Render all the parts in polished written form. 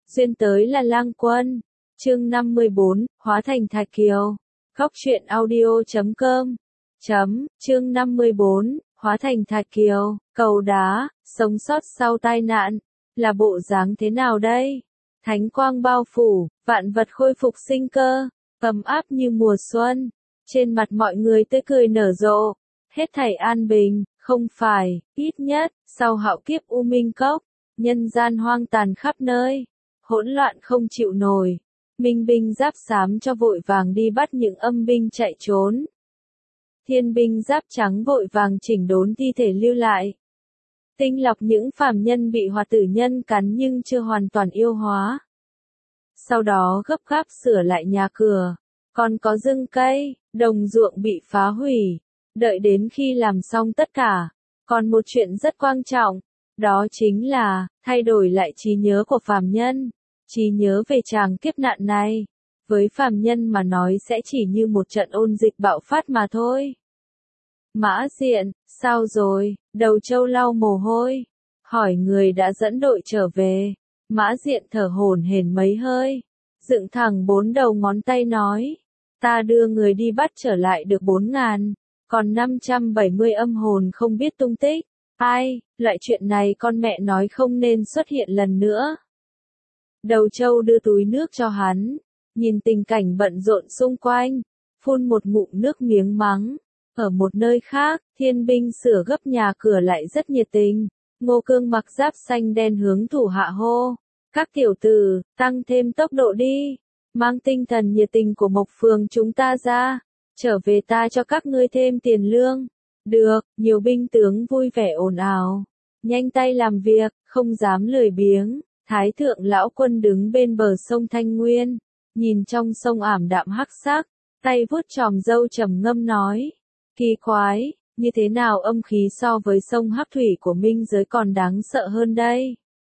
Duyên tới là lang quân. Chương 54, hóa thành Thạch Kiều. Góc truyện audio.com. Chương 54, hóa thành Thạch Kiều. Cầu đá, sống sót sau tai nạn. Là bộ dáng thế nào đây? Thánh quang bao phủ, vạn vật khôi phục sinh cơ, ấm áp như mùa xuân. Trên mặt mọi người tươi cười nở rộ. Hết thảy an bình, không phải, ít nhất, sau hạo kiếp U Minh Cốc, nhân gian hoang tàn khắp nơi. Hỗn loạn không chịu nổi. Minh binh giáp xám cho vội vàng đi bắt những âm binh chạy trốn. Thiên binh giáp trắng vội vàng chỉnh đốn thi thể lưu lại. Tinh lọc những phàm nhân bị hoạt tử nhân cắn nhưng chưa hoàn toàn yêu hóa. Sau đó gấp gáp sửa lại nhà cửa. Còn có rừng cây, đồng ruộng bị phá hủy. Đợi đến khi làm xong tất cả. Còn một chuyện rất quan trọng. Đó chính là, thay đổi lại trí nhớ của phàm nhân. Trí nhớ về tràng kiếp nạn này. Với phàm nhân mà nói sẽ chỉ như một trận ôn dịch bạo phát mà thôi. Mã Diện, sao rồi? Đầu Châu lau mồ hôi. Hỏi người đã dẫn đội trở về. Mã Diện thở hổn hển mấy hơi. Dựng thẳng 4 đầu ngón tay nói. Ta đưa người đi bắt trở lại được 4.000. Còn 570 âm hồn không biết tung tích. Ai, loại chuyện này con mẹ nói không nên xuất hiện lần nữa. Đầu Châu đưa túi nước cho hắn. Nhìn tình cảnh bận rộn xung quanh. Phun một ngụm nước miếng mắng. Ở một nơi khác, thiên binh sửa gấp nhà cửa lại rất nhiệt tình. Ngô Cương mặc giáp xanh đen hướng thủ hạ hô. Các tiểu tử, tăng thêm tốc độ đi. Mang tinh thần nhiệt tình của Mộc Phường chúng ta ra. Trở về ta cho các ngươi thêm tiền lương. Được, nhiều binh tướng vui vẻ ồn ào. Nhanh tay làm việc, không dám lười biếng. Thái thượng lão quân đứng bên bờ sông Thanh Nguyên. Nhìn trong sông ảm đạm hắc sắc. Tay vuốt chòm râu trầm ngâm nói. Kỳ quái, như thế nào âm khí so với sông Hắc Thủy của Minh giới còn đáng sợ hơn đây?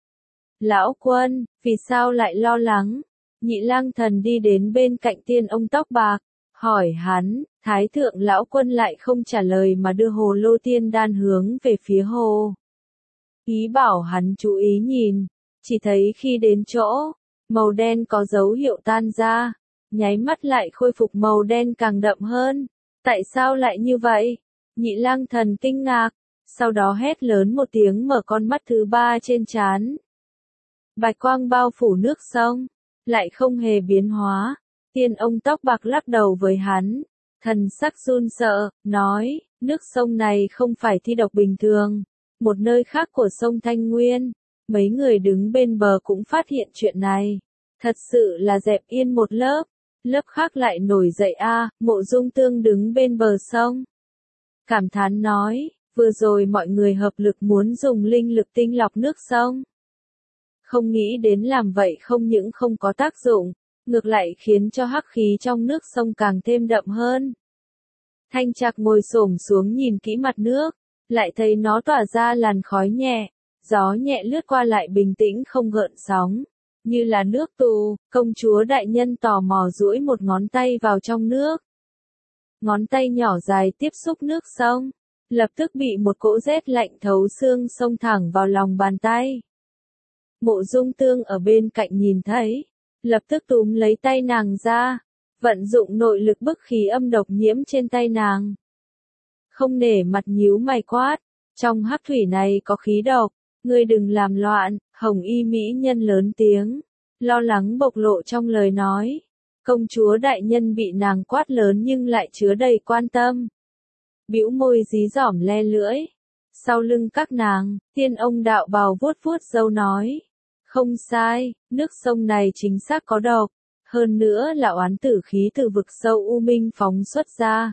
Lão quân, vì sao lại lo lắng? Nhị lang thần đi đến bên cạnh tiên ông tóc bạc, hỏi hắn, thái thượng lão quân lại không trả lời mà đưa hồ lô tiên đan hướng về phía hồ. Ý bảo hắn chú ý nhìn, chỉ thấy khi đến chỗ, màu đen có dấu hiệu tan ra, nháy mắt lại khôi phục màu đen càng đậm hơn. Tại sao lại như vậy? Nhị lang thần kinh ngạc, sau đó hét lớn một tiếng mở con mắt thứ 3 trên trán. Bạch quang bao phủ nước sông, lại không hề biến hóa. Tiên ông tóc bạc lắc đầu với hắn, thần sắc run sợ, nói, nước sông này không phải thi độc bình thường, một nơi khác của sông Thanh Nguyên. Mấy người đứng bên bờ cũng phát hiện chuyện này, thật sự là dẹp yên một lớp. Lớp khác lại nổi dậy a. Mộ Dung Tương đứng bên bờ sông. Cảm thán nói, vừa rồi mọi người hợp lực muốn dùng linh lực tinh lọc nước sông. Không nghĩ đến làm vậy không những không có tác dụng, ngược lại khiến cho hắc khí trong nước sông càng thêm đậm hơn. Thanh Trạc ngồi xổm xuống nhìn kỹ mặt nước, lại thấy nó tỏa ra làn khói nhẹ, gió nhẹ lướt qua lại bình tĩnh không gợn sóng. Như là nước tù, công chúa đại nhân tò mò duỗi một ngón tay vào trong nước. Ngón tay nhỏ dài tiếp xúc nước sông, lập tức bị một cỗ rét lạnh thấu xương xông thẳng vào lòng bàn tay. Mộ Dung Tương ở bên cạnh nhìn thấy, lập tức túm lấy tay nàng ra, vận dụng nội lực bức khí âm độc nhiễm trên tay nàng. Không nể mặt nhíu mày quát, trong hắc thủy này có khí độc. Ngươi đừng làm loạn, hồng y mỹ nhân lớn tiếng, lo lắng bộc lộ trong lời nói. Công chúa đại nhân bị nàng quát lớn nhưng lại chứa đầy quan tâm. Bĩu môi dí dỏm le lưỡi. Sau lưng các nàng, tiên ông đạo bào vuốt vuốt râu nói. Không sai, nước sông này chính xác có độc. Hơn nữa là oán tử khí từ vực sâu U Minh phóng xuất ra.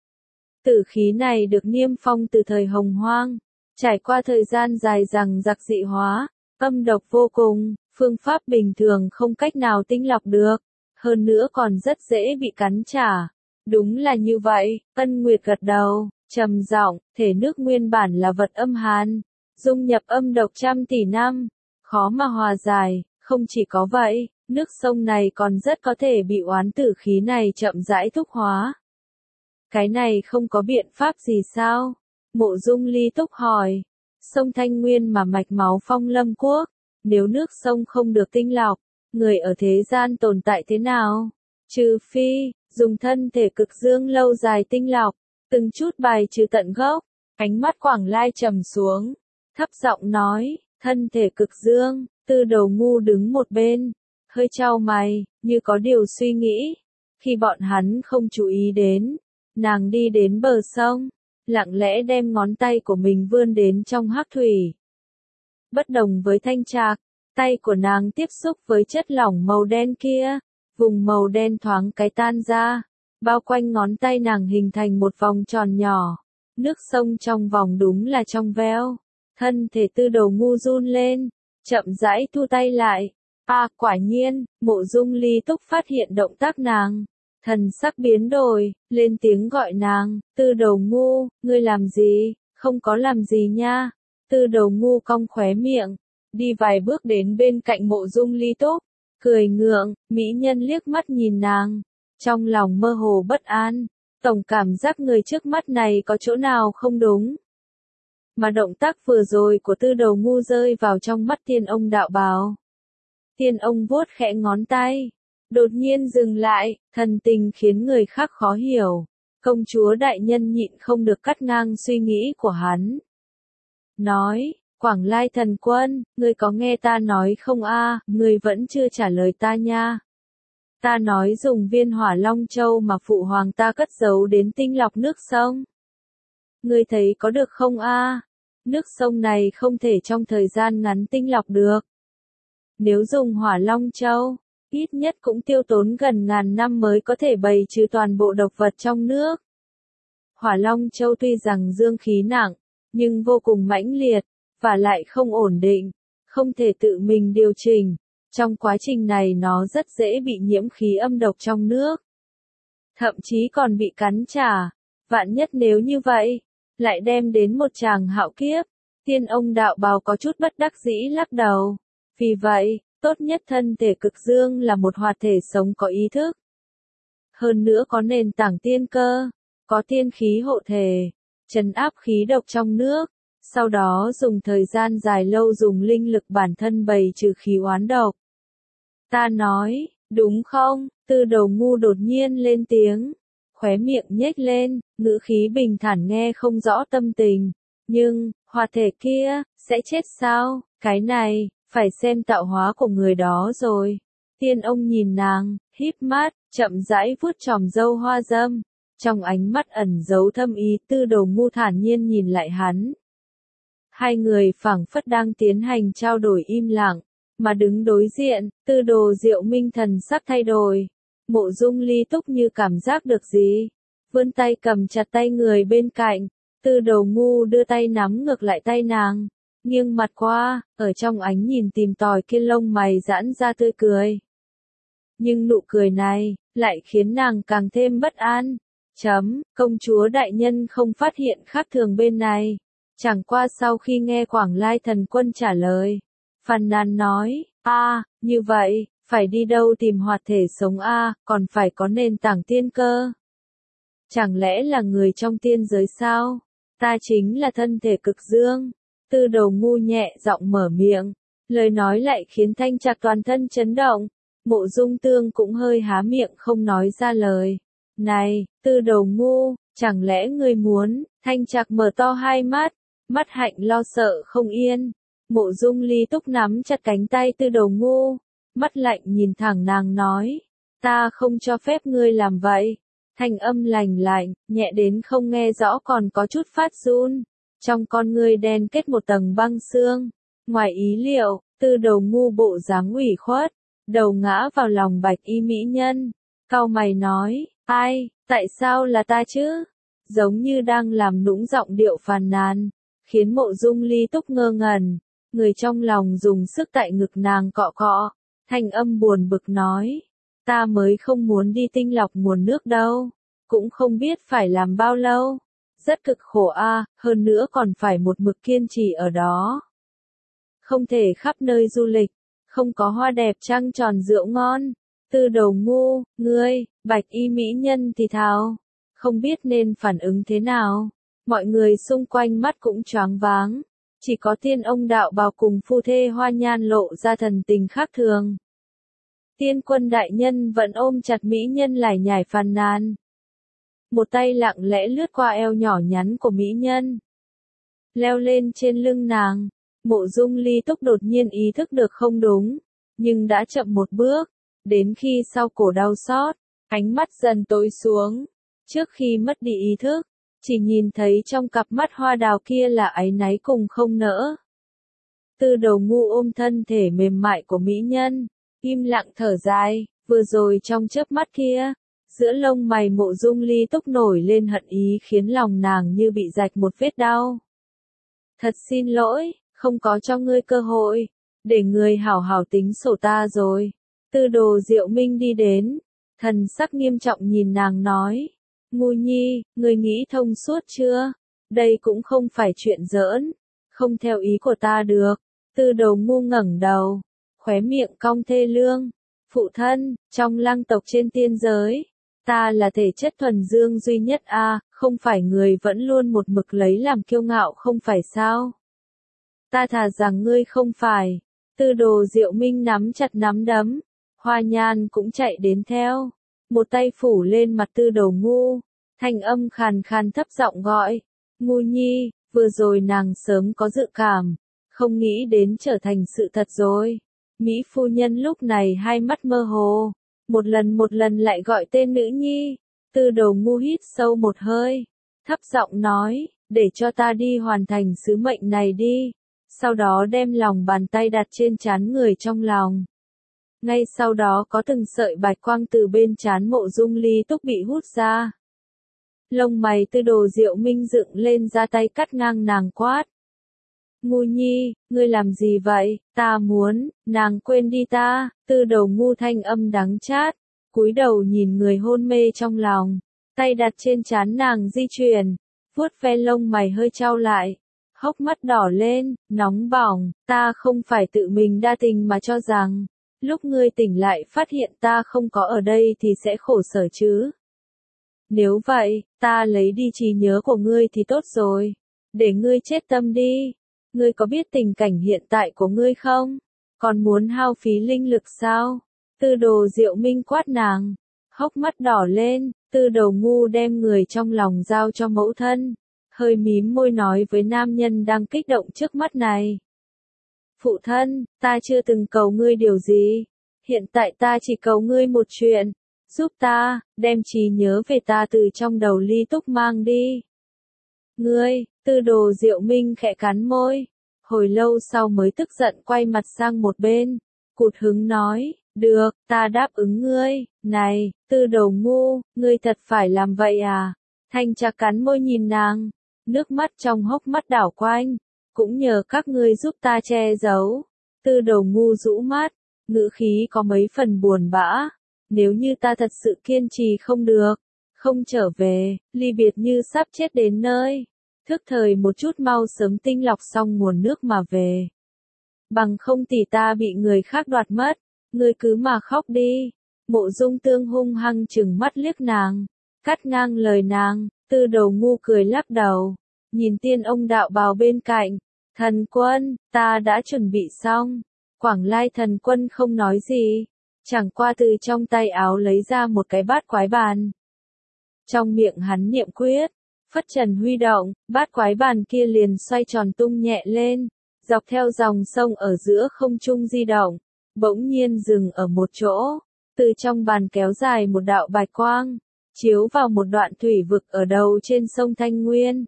Tử khí này được niêm phong từ thời Hồng Hoang. Trải qua thời gian dài rằng giặc dị hóa, âm độc vô cùng, phương pháp bình thường không cách nào tinh lọc được, hơn nữa còn rất dễ bị cắn trả. Đúng là như vậy, Ân Nguyệt gật đầu, trầm giọng, thể nước nguyên bản là vật âm hàn, dung nhập âm độc trăm tỷ năm, khó mà hòa giải, không chỉ có vậy, nước sông này còn rất có thể bị oán tử khí này chậm rãi thúc hóa. Cái này không có biện pháp gì sao? Mộ Dung Ly Túc hỏi, sông Thanh Nguyên mà mạch máu Phong Lâm Quốc, nếu nước sông không được tinh lọc, người ở thế gian tồn tại thế nào? Trừ phi, dùng thân thể cực dương lâu dài tinh lọc, từng chút bài trừ tận gốc. Ánh mắt Quảng Lai trầm xuống, thấp giọng nói, thân thể cực dương. Tư Đầu Ngu đứng một bên, hơi chau mày, như có điều suy nghĩ. Khi bọn hắn không chú ý đến, nàng đi đến bờ sông, lặng lẽ đem ngón tay của mình vươn đến trong hắc thủy. Bất đồng với Thanh Trạc, tay của nàng tiếp xúc với chất lỏng màu đen kia, vùng màu đen thoáng cái tan ra, bao quanh ngón tay nàng hình thành một vòng tròn nhỏ. Nước sông trong vòng đúng là trong veo. Thân thể Tư Đầu Ngu run lên, chậm rãi thu tay lại. Quả nhiên, Mộ Dung Ly Túc phát hiện động tác nàng. Thần sắc biến đổi, lên tiếng gọi nàng, Tư Đầu Ngu, ngươi làm gì? Không có làm gì nha. Tư Đầu Ngu cong khóe miệng, đi vài bước đến bên cạnh Mộ Dung Ly Túc, cười ngượng. Mỹ nhân liếc mắt nhìn nàng, trong lòng mơ hồ bất an, tổng cảm giác người trước mắt này có chỗ nào không đúng. Mà động tác vừa rồi của Tư Đầu Ngu rơi vào trong mắt Tiên Ông đạo bào. Tiên Ông vuốt khẽ ngón tay, đột nhiên dừng lại, thần tình khiến người khác khó hiểu. Công chúa đại nhân nhịn không được cắt ngang suy nghĩ của hắn. Nói, Quảng Lai thần quân, ngươi có nghe ta nói không ngươi vẫn chưa trả lời ta nha. Ta nói dùng viên Hỏa Long Châu mà phụ hoàng ta cất giấu đến tinh lọc nước sông. Ngươi thấy có được không Nước sông này không thể trong thời gian ngắn tinh lọc được. Nếu dùng Hỏa Long Châu, ít nhất cũng tiêu tốn gần ngàn năm mới có thể bày trừ toàn bộ độc vật trong nước. Hỏa Long Châu tuy rằng dương khí nặng, nhưng vô cùng mãnh liệt, và lại không ổn định, không thể tự mình điều chỉnh. Trong quá trình này nó rất dễ bị nhiễm khí âm độc trong nước. Thậm chí còn bị cắn trả. Vạn nhất nếu như vậy, lại đem đến một tràng hạo kiếp. Tiên Ông đạo bào có chút bất đắc dĩ lắc đầu. Vì vậy, tốt nhất thân thể cực dương là một hoạt thể sống có ý thức. Hơn nữa có nền tảng tiên cơ, có tiên khí hộ thể, trấn áp khí độc trong nước. Sau đó dùng thời gian dài lâu dùng linh lực bản thân bày trừ khí oán độc. Ta nói, đúng không? Tư Đầu Ngu đột nhiên lên tiếng, khóe miệng nhếch lên, ngữ khí bình thản nghe không rõ tâm tình. Nhưng, hoạt thể kia, sẽ chết sao? Cái này, phải xem tạo hóa của người đó rồi. Tiên Ông nhìn nàng, híp mắt, chậm rãi vuốt chòm râu hoa dâm. Trong ánh mắt ẩn giấu thâm ý. Tư Đầu Ngu thản nhiên nhìn lại hắn. Hai người phảng phất đang tiến hành trao đổi im lặng, mà đứng đối diện. Tư Đồ Diệu Minh thần sắc thay đổi. Mộ Dung Ly Túc như cảm giác được gì, vươn tay cầm chặt tay người bên cạnh. Tư Đầu Ngu đưa tay nắm ngược lại tay nàng, nghiêng mặt qua, ở trong ánh nhìn tìm tòi kia lông mày giãn ra tươi cười. Nhưng nụ cười này, lại khiến nàng càng thêm bất an. Công chúa đại nhân không phát hiện khác thường bên này. Chẳng qua sau khi nghe Quảng Lai thần quân trả lời, phàn nàn nói, như vậy, phải đi đâu tìm hoạt thể sống còn phải có nền tảng tiên cơ. Chẳng lẽ là người trong tiên giới sao? Ta chính là thân thể cực dương. Tư Đầu Ngu nhẹ giọng mở miệng, lời nói lại khiến Thanh Trạc toàn thân chấn động. Mộ Dung Tương cũng hơi há miệng không nói ra lời. Này, Tư Đầu Ngu, chẳng lẽ ngươi muốn? Thanh Trạc mở to hai mắt, mắt hạnh lo sợ không yên. Mộ Dung Ly Túc nắm chặt cánh tay Tư Đầu Ngu, mắt lạnh nhìn thẳng nàng nói, ta không cho phép ngươi làm vậy. Thanh âm lạnh lạnh, nhẹ đến không nghe rõ còn có chút phát run. Trong con ngươi đen kết một tầng băng xương. Ngoài ý liệu, Tư Đầu Ngu bộ dáng ủy khuất, đầu ngã vào lòng bạch y mỹ nhân. Cau mày nói, tại sao là ta chứ? Giống như đang làm nũng giọng điệu phàn nàn, khiến Mộ Dung Ly Túc ngơ ngẩn. Người trong lòng dùng sức tại ngực nàng cọ cọ, thanh âm buồn bực nói, ta mới không muốn đi tinh lọc nguồn nước đâu, cũng không biết phải làm bao lâu, rất cực khổ hơn nữa còn phải một mực kiên trì ở đó. Không thể khắp nơi du lịch, không có hoa đẹp trăng tròn rượu ngon. Tư Đầu Ngu, ngươi, bạch y mỹ nhân thì thào, không biết nên phản ứng thế nào. Mọi người xung quanh mắt cũng choáng váng. Chỉ có Tiên Ông đạo bào cùng phu thê Hoa Nhan lộ ra thần tình khác thường. Tiên quân đại nhân vẫn ôm chặt mỹ nhân lải nhải phàn nàn. Một tay lặng lẽ lướt qua eo nhỏ nhắn của mỹ nhân. Leo lên trên lưng nàng. Mộ Dung Ly Túc đột nhiên ý thức được không đúng. Nhưng đã chậm một bước. Đến khi sau cổ đau xót, ánh mắt dần tối xuống. Trước khi mất đi ý thức, chỉ nhìn thấy trong cặp mắt hoa đào kia là áy náy cùng không nỡ. Tư Đầu Ngu ôm thân thể mềm mại của mỹ nhân, im lặng thở dài, vừa rồi trong chớp mắt kia, giữa lông mày Mộ Dung Ly Túc nổi lên hận ý khiến lòng nàng như bị rạch một vết đau. Thật xin lỗi, không có cho ngươi cơ hội, để ngươi hảo hảo tính sổ ta rồi. Tư Đồ Diệu Minh đi đến, thần sắc nghiêm trọng nhìn nàng nói, Ngu nhi, ngươi nghĩ thông suốt chưa? Đây cũng không phải chuyện giỡn, không theo ý của ta được. Tư Đầu Ngu ngẩng đầu, khóe miệng cong thê lương. Phụ thân, trong Lăng tộc trên tiên giới, ta là thể chất thuần dương duy nhất a, không phải người vẫn luôn một mực lấy làm kiêu ngạo không phải sao? Ta thà rằng ngươi không phải. Tư Đồ Diệu Minh nắm chặt nắm đấm, Hoa Nhan cũng chạy đến theo, một tay phủ lên mặt Tư Đầu Ngu, thanh âm khàn khàn thấp giọng gọi, Ngu nhi, vừa rồi nàng sớm có dự cảm, không nghĩ đến trở thành sự thật rồi. Mỹ phu nhân lúc này hai mắt mơ hồ, một lần lại gọi tên nữ nhi. Tư Đầu Ngu hít sâu một hơi, thấp giọng nói, để cho ta đi hoàn thành sứ mệnh này đi. Sau đó đem lòng bàn tay đặt trên trán người trong lòng. Ngay sau đó có từng sợi bạch quang từ bên trán Mộ Dung Ly Túc bị hút ra. Lông mày Tư Đồ Diệu Minh dựng lên ra tay cắt ngang nàng quát. Ngu nhi, ngươi làm gì vậy? Ta muốn, nàng quên đi ta. Tư Đầu Ngu thanh âm đắng chát, cúi đầu nhìn người hôn mê trong lòng, tay đặt trên trán nàng di chuyển, vuốt ve lông mày hơi chau lại, hốc mắt đỏ lên, nóng bỏng, ta không phải tự mình đa tình mà cho rằng, lúc ngươi tỉnh lại phát hiện ta không có ở đây thì sẽ khổ sở chứ. Nếu vậy, ta lấy đi trí nhớ của ngươi thì tốt rồi, để ngươi chết tâm đi. Ngươi có biết tình cảnh hiện tại của ngươi không? Còn muốn hao phí linh lực sao? Tư Đồ Diệu Minh quát nàng, hốc mắt đỏ lên. Tư Đầu Ngu đem người trong lòng giao cho mẫu thân, hơi mím môi nói với nam nhân đang kích động trước mắt này. Phụ thân, ta chưa từng cầu ngươi điều gì, hiện tại ta chỉ cầu ngươi một chuyện, giúp ta, đem trí nhớ về ta từ trong đầu Ly Túc mang đi. Ngươi, Tư Đồ Diệu Minh khẽ cắn môi, hồi lâu sau mới tức giận quay mặt sang một bên, cụt hứng nói, được, ta đáp ứng ngươi. Này, Tư Đầu Ngu, ngươi thật phải làm vậy à? Thanh Trà cắn môi nhìn nàng, nước mắt trong hốc mắt đảo quanh, cũng nhờ các ngươi giúp ta che giấu. Tư Đầu Ngu rũ mắt, ngữ khí có mấy phần buồn bã, nếu như ta thật sự kiên trì không được, không trở về, ly biệt như sắp chết đến nơi, thức thời một chút mau sớm tinh lọc xong nguồn nước mà về. Bằng không thì ta bị người khác đoạt mất, ngươi cứ mà khóc đi. Mộ Dung Tương hung hăng trừng mắt liếc nàng, cắt ngang lời nàng. Tư Đầu Ngu cười lắc đầu, nhìn Tiên Ông đạo bào bên cạnh, thần quân, ta đã chuẩn bị xong. Quảng Lai thần quân không nói gì, chẳng qua từ trong tay áo lấy ra một cái bát quái bàn. Trong miệng hắn niệm quyết, phất trần huy động, bát quái bàn kia liền xoay tròn tung nhẹ lên, dọc theo dòng sông ở giữa không trung di động, bỗng nhiên dừng ở một chỗ, từ trong bàn kéo dài một đạo bạch quang, chiếu vào một đoạn thủy vực ở đầu trên sông Thanh Nguyên.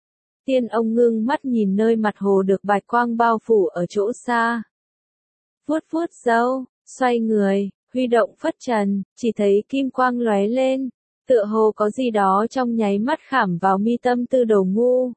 Tiên Ông ngưng mắt nhìn nơi mặt hồ được bạch quang bao phủ ở chỗ xa. Vuốt vuốt râu, xoay người, huy động phất trần, chỉ thấy kim quang lóe lên, tựa hồ có gì đó trong nháy mắt khảm vào mi tâm Tư Đầu Ngu.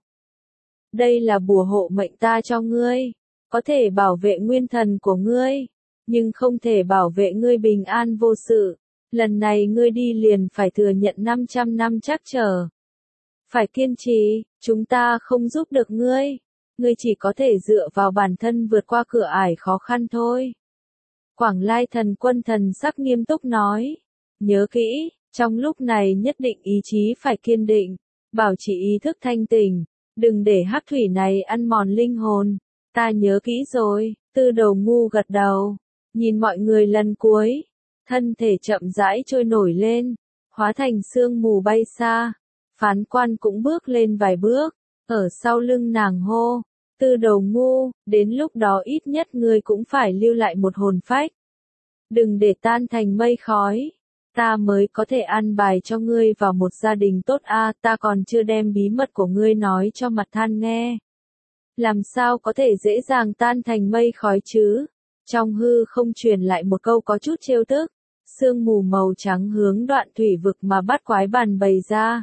Đây là bùa hộ mệnh ta cho ngươi, có thể bảo vệ nguyên thần của ngươi, nhưng không thể bảo vệ ngươi bình an vô sự. Lần này ngươi đi liền phải thừa nhận 500 năm trắc trở. Phải kiên trì, chúng ta không giúp được ngươi. Ngươi chỉ có thể dựa vào bản thân vượt qua cửa ải khó khăn thôi. Quảng Lai thần quân thần sắc nghiêm túc nói. Nhớ kỹ, trong lúc này nhất định ý chí phải kiên định, bảo trì ý thức thanh tỉnh, đừng để hắc thủy này ăn mòn linh hồn. Ta nhớ kỹ rồi. Tư Đầu Ngu gật đầu, nhìn mọi người lần cuối, thân thể chậm rãi trôi nổi lên, hóa thành sương mù bay xa. Phán quan cũng bước lên vài bước, ở sau lưng nàng hô, Tư Đồ Ngu, đến lúc đó ít nhất ngươi cũng phải lưu lại một hồn phách. Đừng để tan thành mây khói, ta mới có thể an bài cho ngươi vào một gia đình tốt a, ta còn chưa đem bí mật của ngươi nói cho Mặt Than nghe. Làm sao có thể dễ dàng tan thành mây khói chứ? Trong hư không truyền lại một câu có chút trêu tức, sương mù màu trắng hướng đoạn thủy vực mà Bát Quái Bàn bày ra.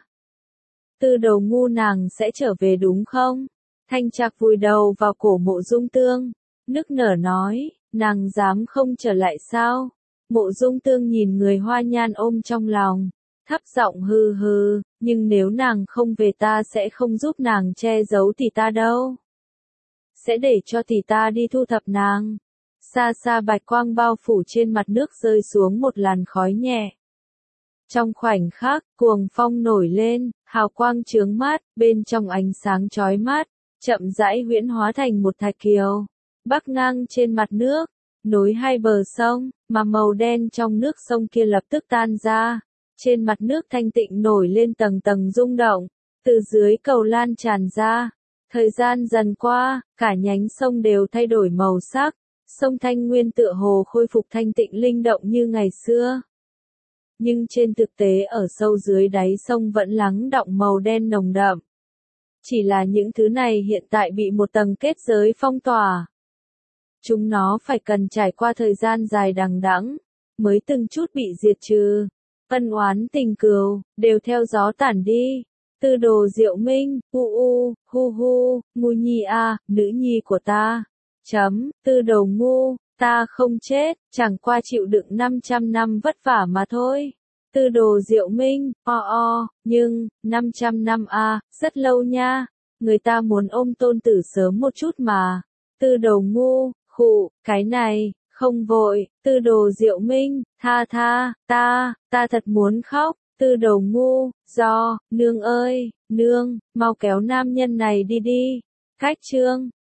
Tư Đồ Ngu nàng sẽ trở về đúng không? Thanh Trạc vùi đầu vào cổ Mộ Dung Tương, nức nở nói, nàng dám không trở lại sao? Mộ Dung Tương nhìn người hoa nhan ôm trong lòng, thấp giọng hừ hừ, nhưng nếu nàng không về ta sẽ không giúp nàng che giấu tỷ ta đâu. Sẽ để cho tỷ ta đi thu thập nàng. Xa xa bạch quang bao phủ trên mặt nước rơi xuống một làn khói nhẹ. Trong khoảnh khắc, cuồng phong nổi lên, hào quang chướng mắt, bên trong ánh sáng chói mắt, chậm rãi huyễn hóa thành một thạch kiều, bắc ngang trên mặt nước, nối hai bờ sông, mà màu đen trong nước sông kia lập tức tan ra. Trên mặt nước thanh tịnh nổi lên tầng tầng rung động, từ dưới cầu lan tràn ra. Thời gian dần qua, cả nhánh sông đều thay đổi màu sắc, sông Thanh Nguyên tựa hồ khôi phục thanh tịnh linh động như ngày xưa. Nhưng trên thực tế ở sâu dưới đáy sông vẫn lắng đọng màu đen nồng đậm. Chỉ là những thứ này hiện tại bị một tầng kết giới phong tỏa. Chúng nó phải cần trải qua thời gian dài đằng đẵng, mới từng chút bị diệt trừ. Ân oán tình cừu, đều theo gió tản đi. Tư Đồ Diệu Minh, hu hu, Ngu Nhi a, nữ nhi của ta. Tư Đồ Ngu, ta không chết, chẳng qua chịu đựng 500 năm vất vả mà thôi. Tư Đồ Diệu Minh, nhưng, 500 năm a, rất lâu nha. Người ta muốn ôm tôn tử sớm một chút mà. Tư Đồ Ngu, cái này, không vội. Tư Đồ Diệu Minh, ta thật muốn khóc. Tư Đồ Ngu, nương ơi, nương, mau kéo nam nhân này đi đi. Cách chương